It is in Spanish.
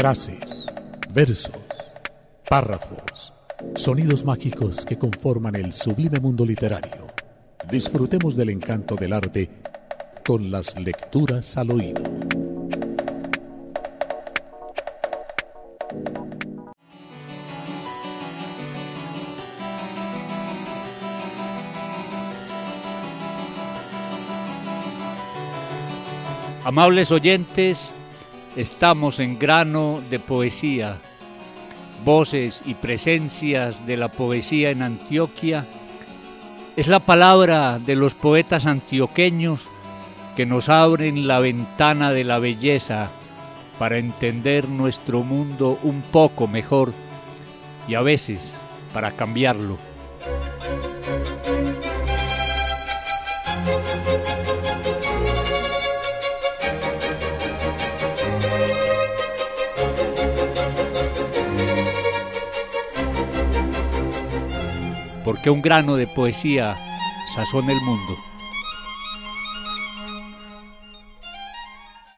Frases, versos, párrafos, sonidos mágicos que conforman el sublime mundo literario. Disfrutemos del encanto del arte con las lecturas al oído. Amables oyentes, estamos en Grano de Poesía, voces y presencias de la poesía en Antioquia. Es la palabra de los poetas antioqueños que nos abren la ventana de la belleza para entender nuestro mundo un poco mejor y a veces para cambiarlo. Porque un grano de poesía sazona el mundo.